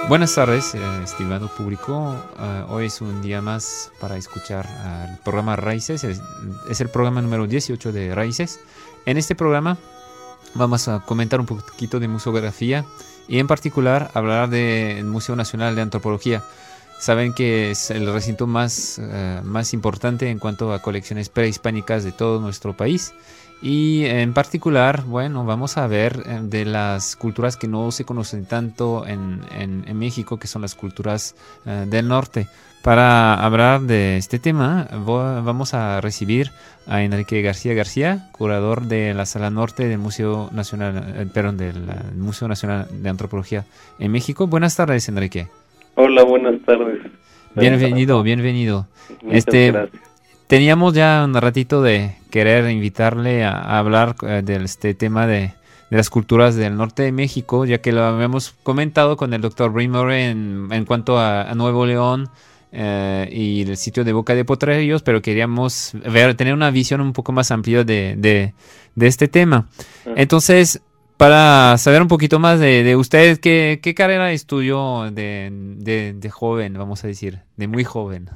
Buenas tardes, estimado público. Hoy es un día más para escuchar el programa Raíces. Es el programa número 18 de Raíces. En este programa vamos a comentar un poquito de museografía y en particular hablar del Museo Nacional de Antropología. Saben que es el recinto más importante en cuanto a colecciones prehispánicas de todo nuestro país. Y en particular, bueno, vamos a ver de las culturas que no se conocen tanto en México, que son las culturas del norte. Para hablar de este tema, vamos a recibir a Enrique García, curador de la Sala Norte del Museo Nacional, del Museo Nacional de Antropología en México. Buenas tardes, Enrique. Hola, buenas tardes. Bienvenido. Muchas gracias. Teníamos ya un ratito de querer invitarle a hablar de este tema de las culturas del norte de México, ya que lo habíamos comentado con el doctor Brimmer en cuanto a Nuevo León y el sitio de Boca de Potrerillos, pero queríamos tener una visión un poco más amplia de este tema. Entonces, para saber un poquito más de usted, ¿qué carrera estudió de joven, vamos a decir, de muy joven?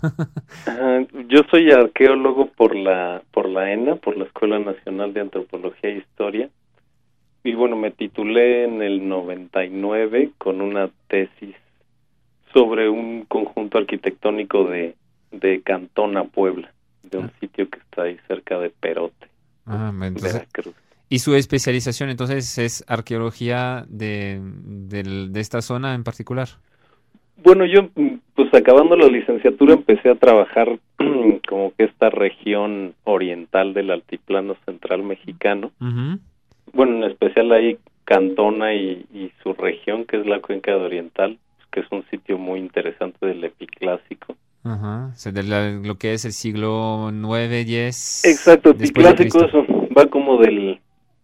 Yo soy arqueólogo por la ENA, por la Escuela Nacional de Antropología e Historia, y bueno, me titulé en el 99 con una tesis sobre un conjunto arquitectónico de Cantona, Puebla, de un sitio que está ahí cerca de Perote, Veracruz. ¿Y su especialización entonces es arqueología de esta zona en particular? Bueno, yo pues acabando la licenciatura empecé a trabajar como que esta región oriental del altiplano central mexicano. Uh-huh. Bueno, en especial ahí Cantona y su región, que es la Cuenca de Oriental, que es un sitio muy interesante del epiclásico. Ajá, o sea, lo que es el siglo 9, 10. Exacto, epiclásico, eso va como del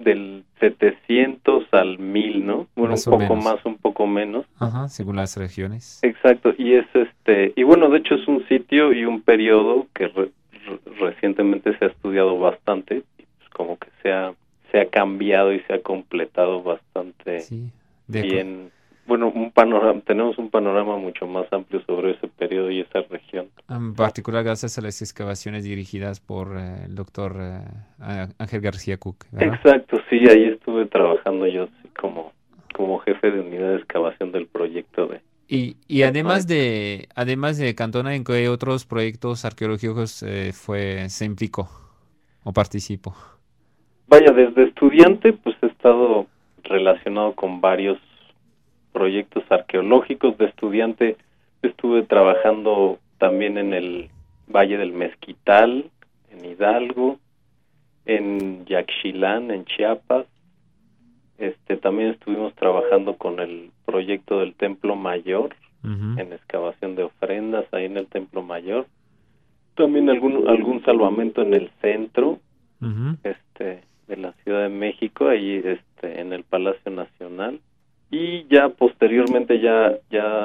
700 al 1000, ¿no? Bueno, Más un o poco menos. más, un poco menos. Ajá, según las regiones. Exacto, y es y bueno, de hecho es un sitio y un periodo que recientemente se ha estudiado bastante, y pues como que se ha cambiado y se ha completado bastante bien. Bueno, tenemos un panorama mucho más amplio sobre ese periodo y esa región. En particular gracias a las excavaciones dirigidas por el doctor Ángel García Cook, ¿verdad? Exacto, sí, ahí estuve trabajando yo como jefe de unidad de excavación del proyecto de... Y además de Cantona, ¿en qué otros proyectos arqueológicos se implicó o participó? Vaya, desde estudiante pues he estado relacionado con varios proyectos arqueológicos. De estudiante estuve trabajando también en el Valle del Mezquital, en Hidalgo, en Yaxchilán, en Chiapas. También estuvimos trabajando con el proyecto del Templo Mayor, uh-huh, en excavación de ofrendas ahí en el Templo Mayor. También algún salvamento en el centro, uh-huh, de la Ciudad de México, ahí en el Palacio Nacional. Y ya posteriormente ya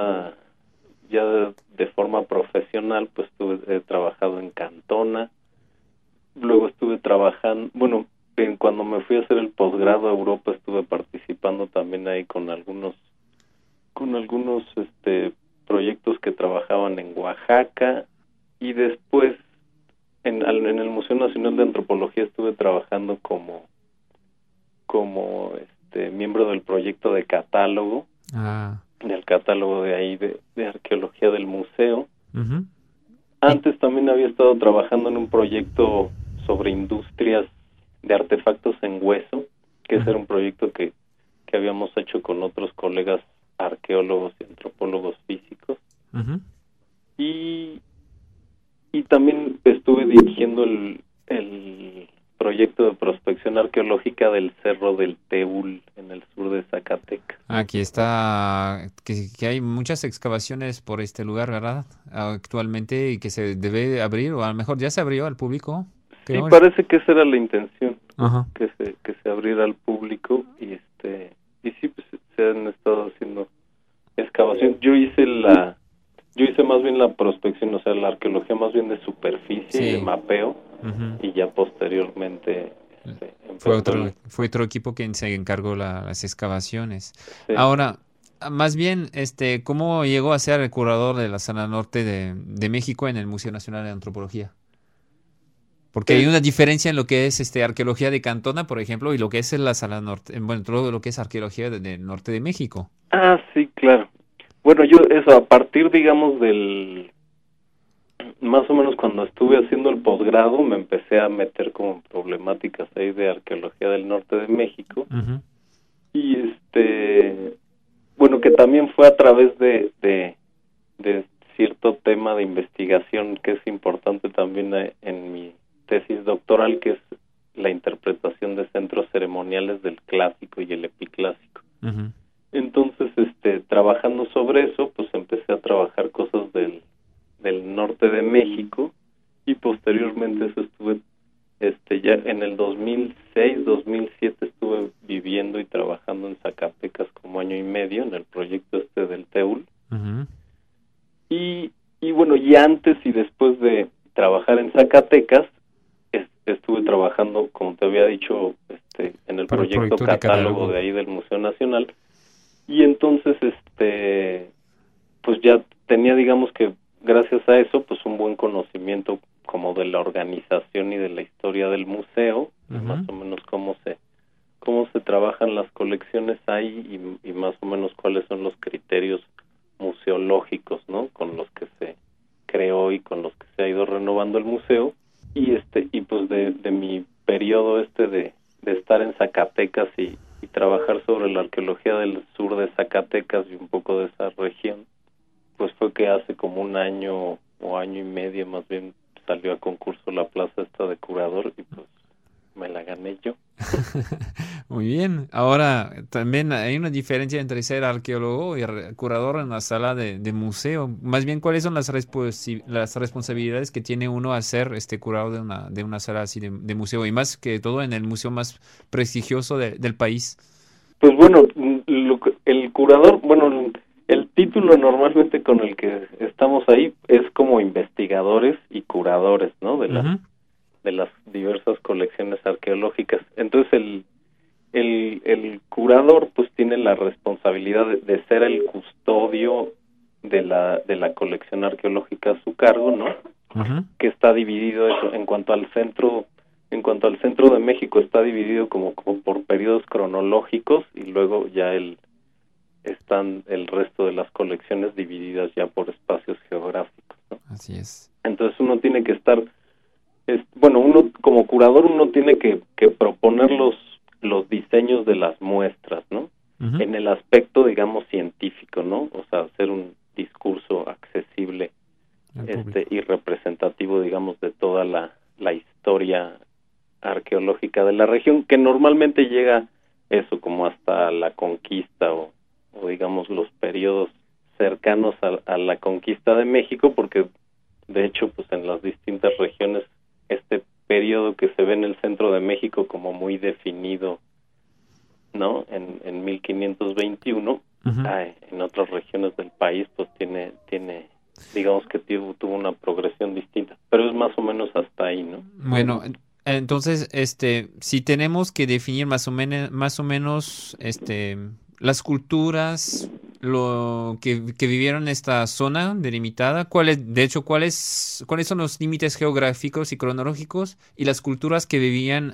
de forma profesional pues he trabajado en Cantona. Luego estuve trabajando, bueno, cuando me fui a hacer el posgrado a Europa estuve participando también ahí con algunos proyectos que trabajaban en Oaxaca, y después en el Museo Nacional de Antropología estuve trabajando como miembro del proyecto de catálogo, del catálogo de ahí de arqueología del museo. Uh-huh. Antes también había estado trabajando en un proyecto sobre industrias de artefactos en hueso, que ese era un proyecto que habíamos hecho con otros colegas arqueólogos y antropólogos físicos. Uh-huh. Y también estuve dirigiendo el proyecto de prospección arqueológica del Cerro del Teúl en el sur de Zacatecas. Aquí está, que hay muchas excavaciones por este lugar, ¿verdad? Actualmente, y que se debe abrir, o a lo mejor ya se abrió al público. Sí, parece que esa era la intención, uh-huh, que se abriera al público, y sí, pues se han estado haciendo excavación. Yo hice más bien la prospección, o sea, la arqueología más bien de superficie, sí, de mapeo, uh-huh, y ya posteriormente fue otro equipo quien se encargó las excavaciones. Sí. Ahora, más bien, ¿cómo llegó a ser el curador de la Sala Norte de México en el Museo Nacional de Antropología? Porque hay Pues, una diferencia en lo que es arqueología de Cantona, por ejemplo, y lo que es la Sala Norte, bueno, todo lo que es arqueología del norte de México. sí, claro. Bueno, yo eso, a partir, digamos, más o menos cuando estuve haciendo el posgrado, me empecé a meter como problemáticas ahí de arqueología del norte de México. Ujú, Y bueno, que también fue a través de cierto tema de investigación que es importante también en mi tesis doctoral, que es la interpretación de centros ceremoniales del clásico y el epiclásico. ujú. Entonces, trabajando sobre eso, pues empecé a trabajar cosas del norte de México, y posteriormente eso estuve, ya en el 2006, 2007 estuve viviendo y trabajando en Zacatecas como año y medio en el proyecto del TEUL. Ujú. Y bueno, y antes y después de trabajar en Zacatecas, estuve trabajando, como te había dicho, en el Para el proyecto proyecto de catálogo catálogo. de ahí del Museo Nacional. Y entonces, pues ya tenía, digamos que gracias a eso, pues un buen conocimiento como de la organización y de la historia del museo, y más Ujú. o menos cómo se trabajan las colecciones ahí, y más o menos cuáles son los criterios museológicos, ¿no? Con los que se creó y con los que se ha ido renovando el museo. Y pues de mi periodo de estar en Zacatecas y trabajar sobre la arqueología del sur de Zacatecas y un poco de esa región, pues fue que hace como un año o año y medio más bien salió a concurso la plaza esta de curador, y pues me la gané yo. Muy bien. Ahora, también hay una diferencia entre ser arqueólogo y curador en la sala de museo. Más bien, ¿cuáles son las responsabilidades que tiene uno al ser curador de una sala así de museo? Y más que todo en el museo más prestigioso del país. Pues bueno, el curador, bueno, el título normalmente con el que estamos ahí es como investigadores y curadores, ¿no? Ujú, De las diversas colecciones arqueológicas. Entonces el curador pues tiene la responsabilidad de ser el custodio de la colección arqueológica a su cargo, ¿no? ujú. Que está dividido eso en cuanto al centro de México, está dividido como por periodos cronológicos, y luego ya están el resto de las colecciones divididas ya por espacios geográficos, ¿no? Así es. Entonces uno tiene que estar, bueno, uno como curador uno tiene que proponer los diseños de las muestras, ¿no? Ujú. En el aspecto, digamos, científico, ¿no? O sea, hacer un discurso accesible, Al público. y representativo, digamos, de toda la historia arqueológica de la región, que normalmente llega eso como hasta la conquista, o digamos los periodos cercanos a la conquista de México, porque de hecho pues en las distintas regiones este periodo que se ve en el centro de México como muy definido, ¿no? En 1521, Ujú. en otras regiones del país pues tiene digamos que tuvo una progresión distinta, pero es más o menos hasta ahí, ¿no? Bueno, entonces, si tenemos que definir más o menos, las culturas, lo que vivieron en esta zona delimitada, de hecho, cuáles son los límites geográficos y cronológicos y las culturas que vivían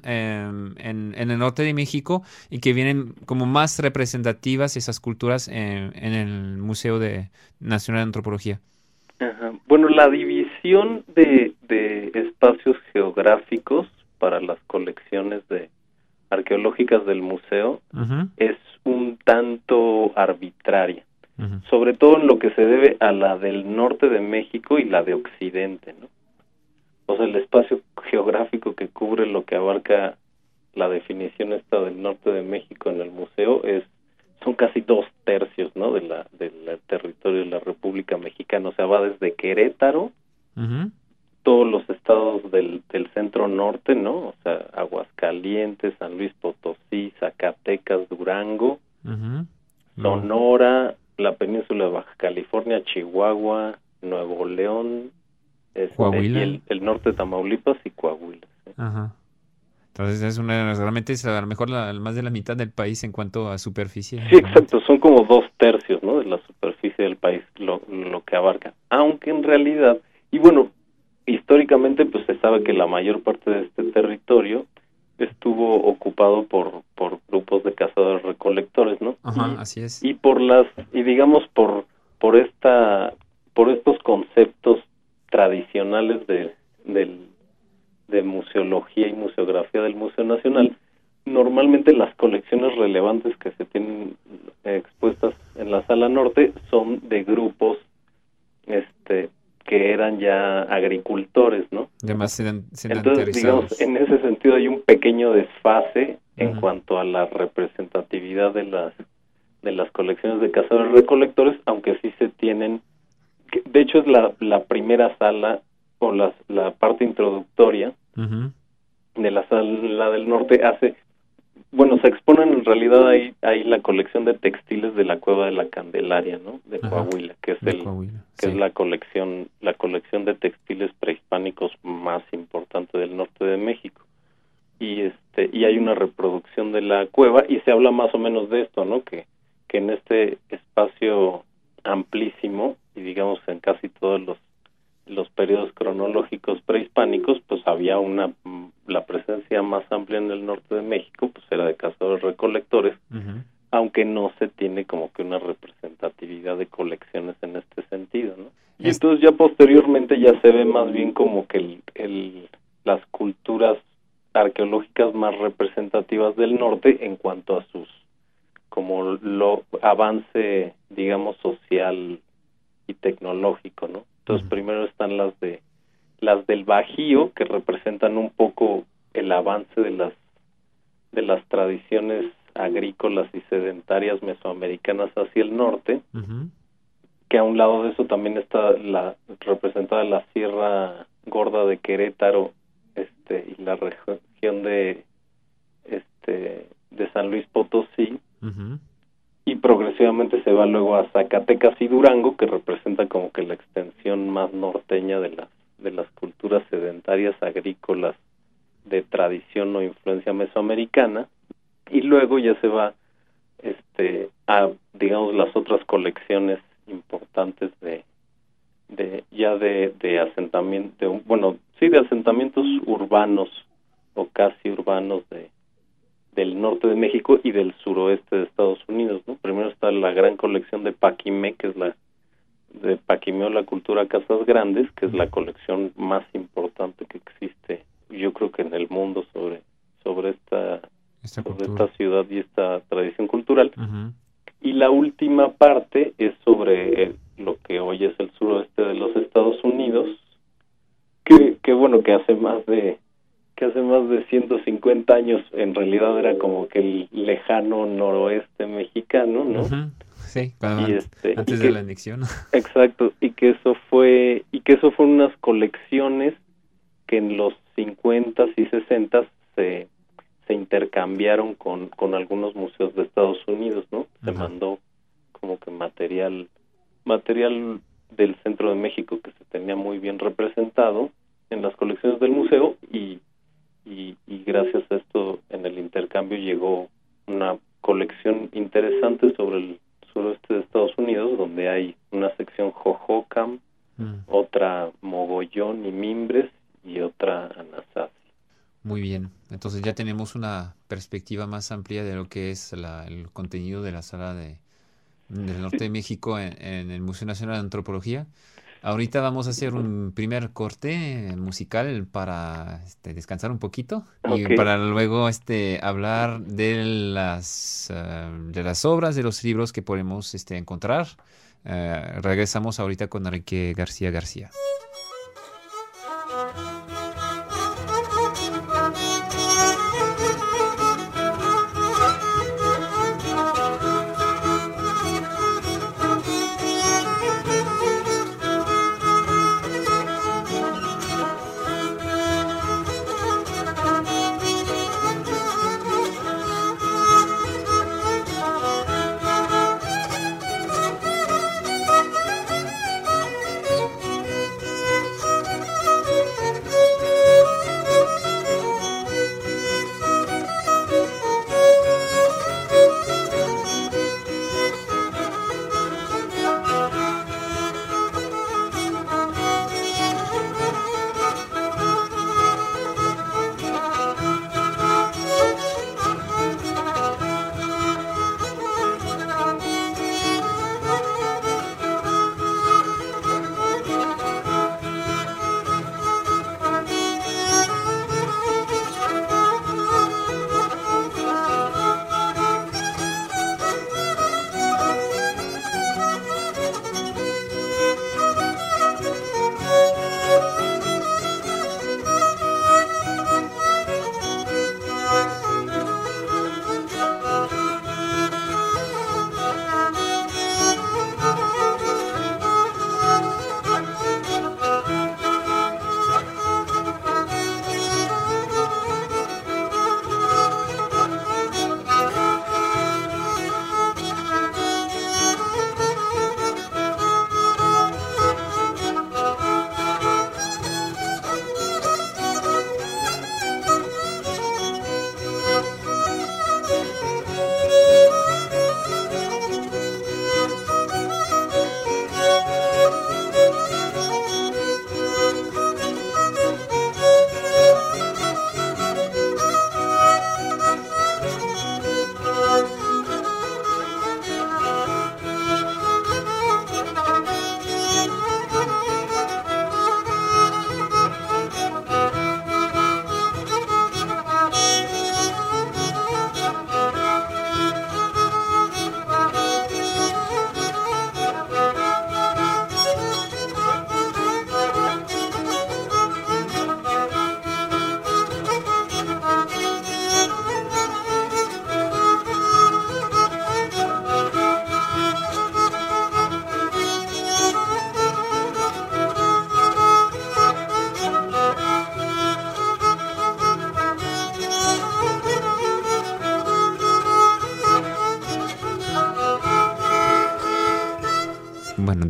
en el norte de México y que vienen como más representativas esas culturas en el Nacional de Antropología. Ajá. Bueno, la división de espacios geográficos para las colecciones arqueológicas del museo Ujú, es un tanto arbitraria, ujú. sobre todo en lo que se debe a la del norte de México y la de Occidente, ¿no? O sea, el espacio geográfico que cubre lo que abarca la definición esta del norte de México en el museo son casi 2/3, ¿no? Del territorio de la República Mexicana. O sea, va desde Querétaro, Ujú. todos los estados del centro norte, ¿no? O sea, Aguascalientes, San Luis Potosí, Zacatecas, Durango, Ujú. Sonora, la península de Baja California, Chihuahua, Nuevo León, y Coahuila. el norte de Tamaulipas y Coahuila, ¿sí? Ajá. Entonces realmente es a lo mejor más de la mitad del país en cuanto a superficie. Sí, exacto, son como 2/3, ¿no?, de la superficie del país lo que abarca. Aunque en realidad, y bueno, históricamente pues se sabe que la mayor parte de este territorio estuvo ocupado por grupos de cazadores recolectores, ¿no? Ajá, así es. Y digamos por estos conceptos tradicionales de museología y museografía del Museo Nacional, normalmente las colecciones relevantes que se tienen expuestas en la Sala Norte son de grupos que eran ya agricultores, ¿no? Ya más Entonces, digamos, en ese sentido hay un pequeño desfase en cuanto a la representatividad de las colecciones de cazadores recolectores, aunque sí se tienen, de hecho es la primera sala o la parte introductoria de la Sala del Norte se exponen en realidad ahí la colección de textiles de la Cueva de la Candelaria, ¿no?, de Coahuila, que es la colección de textiles prehispánicos más importante del norte de México. Y hay una reproducción de la cueva y se habla más o menos de esto, ¿no?, que en este espacio amplísimo y digamos en casi todos los periodos cronológicos prehispánicos, pues había la presencia más amplia en el norte de México, pues era de cazadores recolectores, aunque no se tiene como que una representatividad de colecciones en este sentido, ¿no? Y entonces ya posteriormente ya se ve más bien como que las culturas arqueológicas más representativas del norte en cuanto a como lo avance, digamos, social y tecnológico, ¿no? Entonces primero están las del Bajío, que representan un poco el avance de las tradiciones agrícolas y sedentarias mesoamericanas hacia el norte, que a un lado de eso también está representada la Sierra Gorda de Querétaro, y la región de San Luis Potosí, y progresivamente se va luego a Zacatecas y Durango, que representa como que la extensión más norteña de las culturas sedentarias agrícolas de tradición o influencia mesoamericana, y luego ya se va a, digamos, las otras colecciones importantes de asentamiento, de asentamientos urbanos o casi urbanos del norte de México y del suroeste de Estados Unidos, ¿no? Primero está la gran colección de Paquimé, que es de Paquimeo, la cultura Casas Grandes, que es la colección más importante que existe, yo creo que en el mundo sobre esta ciudad y esta tradición cultural. Y la última parte es sobre lo que hoy es el suroeste de los Estados Unidos, que hace más de 150 años en realidad era como que el lejano noroeste mexicano, ¿no? Sí, antes de la anexión. Exacto, y que eso fue unas colecciones que en los 50s y 60s se intercambiaron con algunos museos de Estados Unidos, ¿no? Se mandó como que material del centro de México que se tenía muy bien representado en las colecciones del museo y gracias a esto en el intercambio llegó una colección interesante sobre el suroeste de Estados Unidos, donde hay una sección Jojocan, otra Mogollón y Mimbres y otra Anasazi. Muy bien, entonces ya tenemos una perspectiva más amplia de lo que es el contenido de la sala del norte de México en el Museo Nacional de Antropología. Ahorita vamos a hacer un primer corte musical para descansar un poquito y para luego hablar de las obras, de los libros que podemos encontrar. Regresamos ahorita con Enrique García.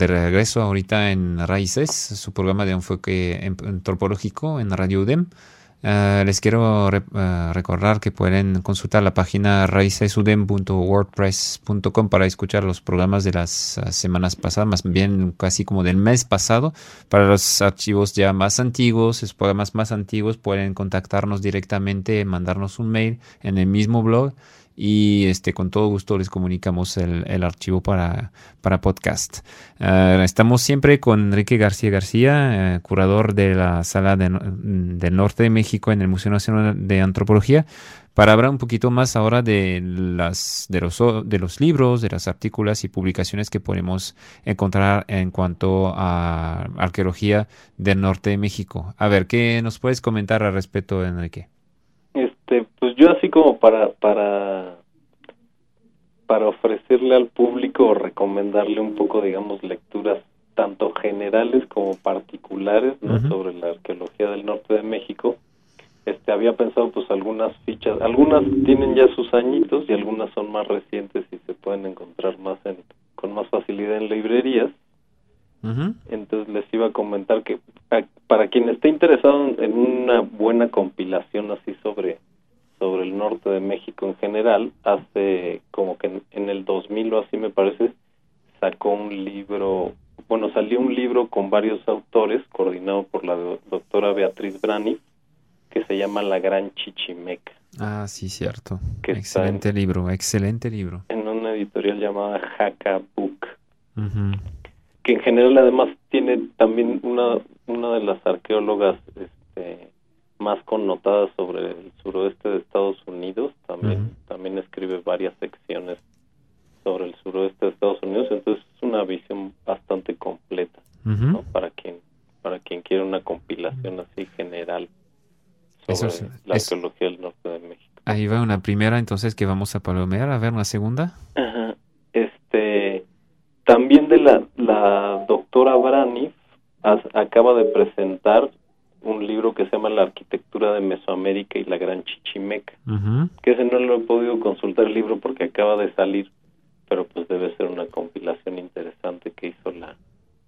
de regreso ahorita en Raíces, su programa de enfoque antropológico en Radio UDEM. Les quiero recordar que pueden consultar la página raicesudem.wordpress.com para escuchar los programas de las semanas pasadas, más bien casi como del mes pasado. Para los archivos ya más antiguos, los programas más antiguos, pueden contactarnos directamente, mandarnos un mail en el mismo blog y con todo gusto les comunicamos el archivo para podcast. Estamos siempre con Enrique García, curador de la Sala del Norte de México en el Museo Nacional de Antropología, para hablar un poquito más ahora de los libros, de las artículos y publicaciones que podemos encontrar en cuanto a arqueología del norte de México. A ver, ¿qué nos puedes comentar al respecto, Enrique? Pues yo así como para ofrecerle al público o recomendarle un poco, digamos, lecturas tanto generales como particulares, ¿no? Uh-huh. Sobre la arqueología del norte de México. Había pensado pues algunas fichas, algunas tienen ya sus añitos y algunas son más recientes y se pueden encontrar con más facilidad en librerías. Uh-huh. Entonces les iba a comentar que para quien esté interesado en una buena compilación así sobre el norte de México en general, hace como que en el 2000 o así me parece, salió un libro con varios autores, coordinado por la doctora Beatriz Brani, que se llama La Gran Chichimeca. Ah, sí, cierto. Excelente libro. En una editorial llamada Jaca Book. Uh-huh. Que en general además tiene también una de las arqueólogas más connotadas sobre el suroeste de Estados Unidos, también escribe varias secciones sobre el suroeste de Estados Unidos, entonces es una visión bastante completa, uh-huh, ¿no? Para quien quiere una compilación así general sobre la arqueología del norte de México. Ahí va una primera, entonces, que vamos a palomear. A ver, una segunda. Ajá. También de la doctora Brani acaba de presentar un libro que se llama La arquitectura de Mesoamérica y la Gran Chichimeca, uh-huh, que ese no lo he podido consultar el libro porque acaba de salir, pero pues debe ser una compilación interesante que hizo la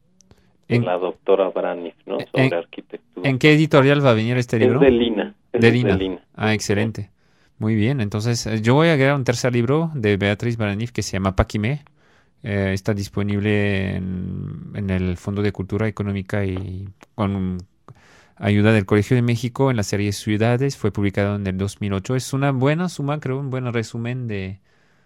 doctora Brani, ¿no? Sobre arquitectura. ¿En qué editorial va a venir este libro? Es de Lina. De Lina. Ah, excelente. Sí. Muy bien, entonces yo voy a agregar un tercer libro de Beatriz Brani que se llama Paquimé. Está disponible en el Fondo de Cultura Económica y con ayuda del Colegio de México en la serie Ciudades. Fue publicado en el 2008. Es una buena suma, creo, un buen resumen de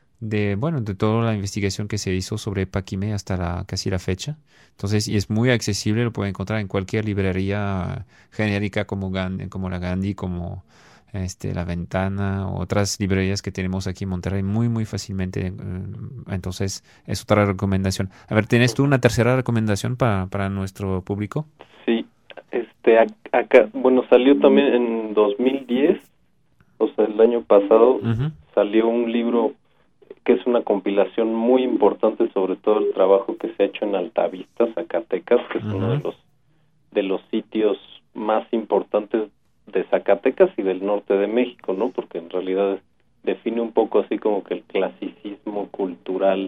toda la investigación que se hizo sobre Paquimé hasta casi la fecha. Entonces, y es muy accesible, lo puede encontrar en cualquier librería genérica como la Gandhi, como La Ventana, o otras librerías que tenemos aquí en Monterrey muy, muy fácilmente. Entonces, es otra recomendación. A ver, ¿tienes tú una tercera recomendación para nuestro público? Sí, acá, salió también en 2010, o sea, el año pasado, uh-huh, salió un libro que es una compilación muy importante sobre todo el trabajo que se ha hecho en Altavista, Zacatecas, que es uh-huh, uno de los sitios más importantes de Zacatecas y del norte de México, ¿no? Porque en realidad define un poco así como que el clasicismo cultural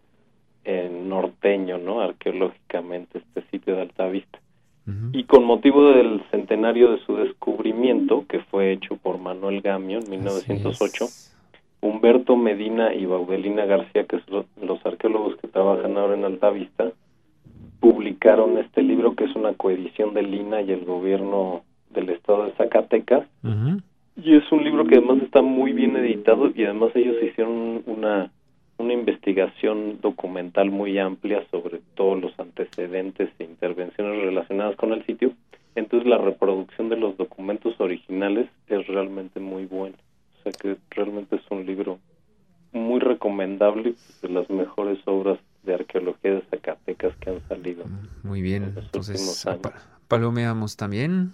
norteño, ¿no? Arqueológicamente, este sitio de Altavista. Uh-huh. Y con motivo del centenario de su descubrimiento, que fue hecho por Manuel Gamio en 1908, Humberto Medina y Baudelina García, que son los arqueólogos que trabajan ahora en Altavista, publicaron este libro, que es una coedición de Lina y el gobierno del estado de Zacatecas, uh-huh, y es un libro que además está muy bien editado, y además ellos hicieron una investigación documental muy amplia sobre todos los antecedentes e intervenciones relacionadas con el sitio. Entonces la reproducción de los documentos originales es realmente muy buena. O sea que realmente es un libro muy recomendable, de las mejores obras de arqueología de Zacatecas que han salido. Muy bien, entonces palomeamos también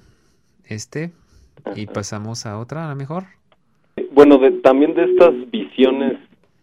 y pasamos a otra, a lo mejor. Bueno, también de estas visiones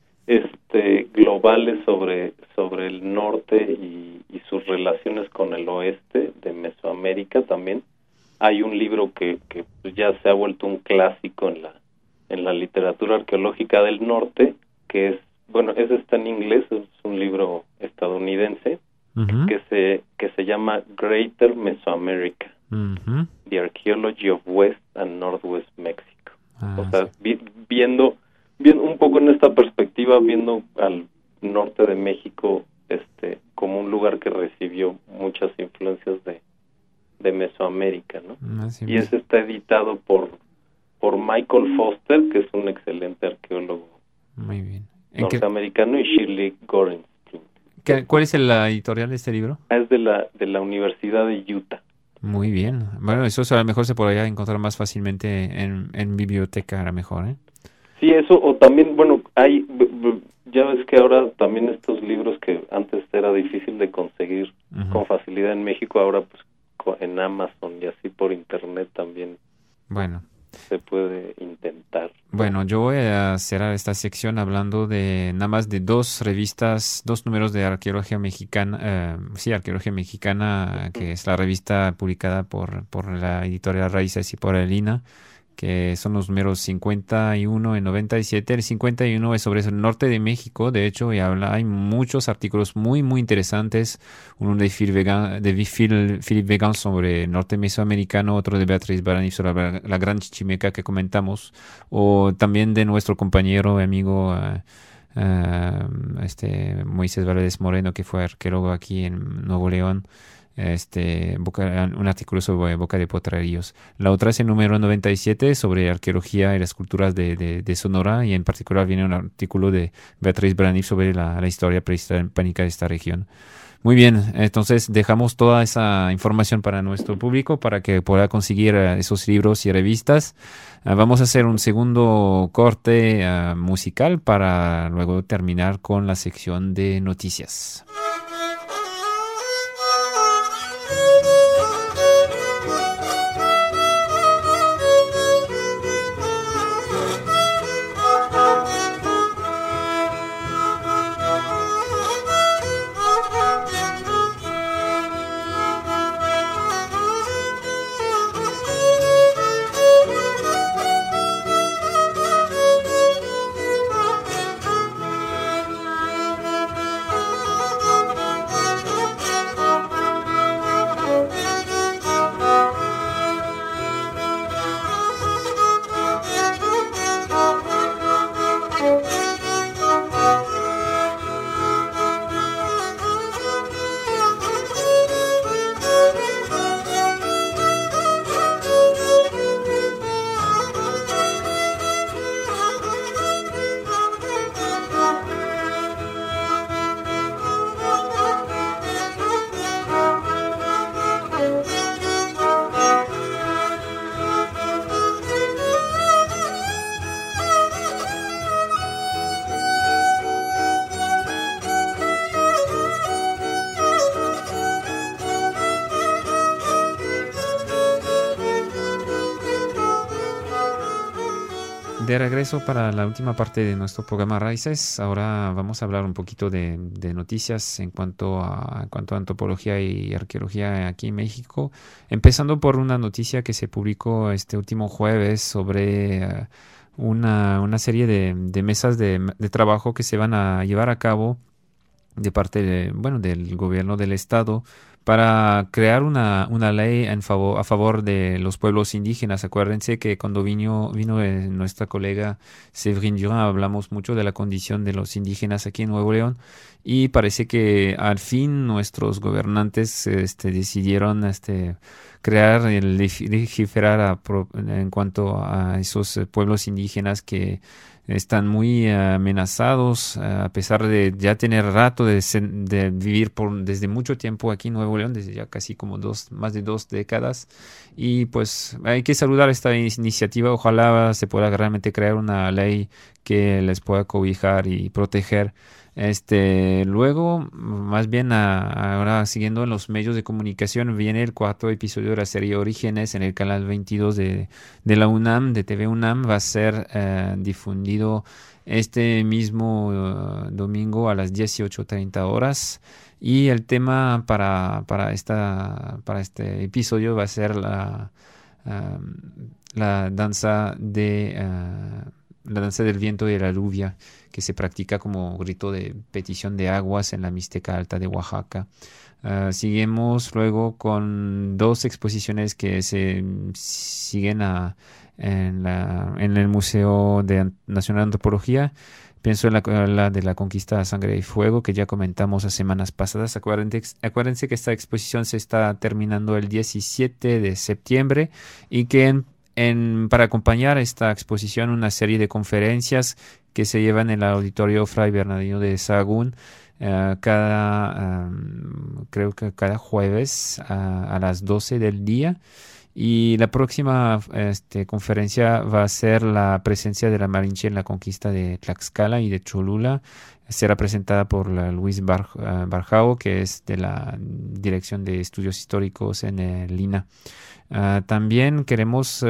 globales sobre el norte y sus relaciones con el oeste de Mesoamérica, también hay un libro que ya se ha vuelto un clásico en la literatura arqueológica del norte, que ese está en inglés, es un libro estadounidense, Ujú. que se llama Greater Mesoamerica, Ujú. The Archaeology of West and Northwest Mexico. O sea, Sí. viendo un poco en esta perspectiva, viendo al norte de México como un lugar que recibió muchas influencias de Mesoamérica, ¿no? Sí, Y ese está editado por Michael Foster, que es un excelente arqueólogo muy bien. norteamericano, y Shirley Gorenstein. ¿Cuál es la editorial de este libro? Es de la Universidad de Utah. Muy bien. Bueno, eso a lo mejor se podría encontrar más fácilmente en biblioteca, a lo mejor, ¿eh? Sí, eso, o también, bueno, ya ves que ahora también estos libros que antes era difícil de conseguir Ujú. con facilidad en México, ahora pues en Amazon y así por internet también Bueno. se puede intentar. Bueno, yo voy a cerrar esta sección hablando de nada más de dos revistas, dos números de arqueología mexicana, arqueología mexicana, que es la revista publicada por la editorial Raíces y por el INA, que son los números 51 y 97. El 51 es sobre el norte de México, de hecho, y hay muchos artículos muy, muy interesantes. Uno de Philip Vegan sobre el norte mesoamericano, otro de Beatriz Barani sobre la Gran Chichimeca que comentamos, o también de nuestro compañero y amigo Moisés Valadez Moreno, que fue arqueólogo aquí en Nuevo León. Un artículo sobre Boca de Potrerillos. La otra es el número 97 sobre arqueología y las culturas de Sonora, y en particular viene un artículo de Beatriz Braniff sobre la historia prehispánica de esta región. Muy bien, entonces dejamos toda esa información para nuestro público para que pueda conseguir esos libros y revistas. Vamos a hacer un segundo corte musical para luego terminar con la sección de noticias. De regreso para la última parte de nuestro programa Raíces. Ahora vamos a hablar un poquito de noticias en cuanto a antropología y arqueología aquí en México. Empezando por una noticia que se publicó este último jueves sobre una serie de mesas de trabajo que se van a llevar a cabo de parte del gobierno del estado para crear una ley a favor de los pueblos indígenas. Acuérdense que cuando vino nuestra colega Séverine Durand, hablamos mucho de la condición de los indígenas aquí en Nuevo León, y parece que al fin nuestros gobernantes decidieron crear, legislar en cuanto a esos pueblos indígenas que están muy amenazados, a pesar de ya tener rato de vivir desde mucho tiempo aquí en Nuevo León, desde ya casi como más de 2 décadas. Y pues hay que saludar esta iniciativa. Ojalá se pueda realmente crear una ley que les pueda cobijar y proteger. Luego, más bien ahora siguiendo en los medios de comunicación, viene el 4º episodio de la serie Orígenes en el canal 22 de la UNAM, de TV UNAM. Va a ser difundido este mismo domingo a las 18:30 horas. Y el tema para este episodio va a ser la danza de la danza del viento y la lluvia, que se practica como grito de petición de aguas en la Mixteca Alta de Oaxaca. Seguimos luego con 2 exposiciones que se siguen en el Museo Nacional de Antropología. Pienso en la de la conquista de Sangre y Fuego, que ya comentamos las semanas pasadas. Acuérdense que esta exposición se está terminando el 17 de septiembre y que para acompañar esta exposición una serie de conferencias que se llevan en el Auditorio Fray Bernardino de Sahagún creo que cada jueves a las 12 del día. Y la próxima conferencia va a ser la presencia de la Malinche en la conquista de Tlaxcala y de Cholula. Será presentada por Luis Barjao, que es de la Dirección de Estudios Históricos en el INA. También queremos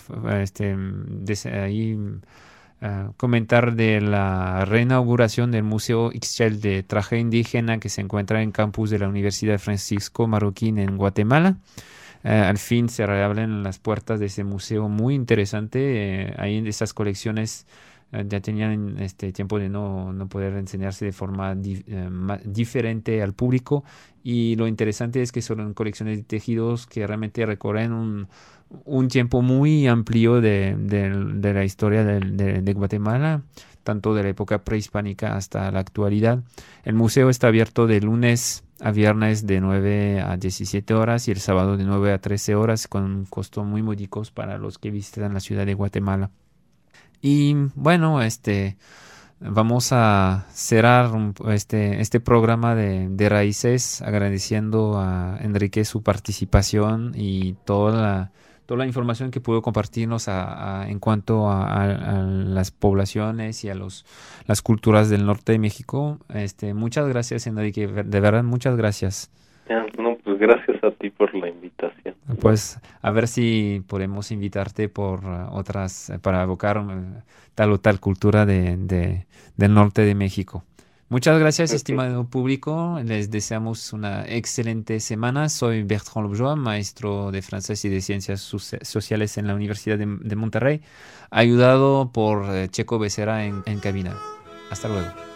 comentar de la reinauguración del Museo Ixchel de Traje Indígena, que se encuentra en campus de la Universidad Francisco Marroquín en Guatemala. Al fin se reabren las puertas de ese museo muy interesante. Ahí esas colecciones ya tenían tiempo de no poder enseñarse de forma diferente al público, y lo interesante es que son colecciones de tejidos que realmente recorren un tiempo muy amplio de la historia de Guatemala, tanto de la época prehispánica hasta la actualidad. El museo está abierto de lunes a viernes de 9 a 17 horas y el sábado de 9 a 13 horas, con un costo muy módicos para los que visitan la ciudad de Guatemala. Y bueno, vamos a cerrar este programa de Raíces agradeciendo a Enrique su participación y toda la información que pudo compartirnos en cuanto a las poblaciones y a las culturas del norte de México. Muchas gracias, Enrique, de verdad, muchas gracias. No, pues gracias a ti por la invitación. Pues a ver si podemos invitarte por para evocar tal o tal cultura del norte de México. Muchas gracias, estimado público. Les deseamos una excelente semana. Soy Bertrand Lobjoa, maestro de francés y de ciencias sociales en la Universidad de Monterrey, ayudado por Checo Becerra en cabina. Hasta luego.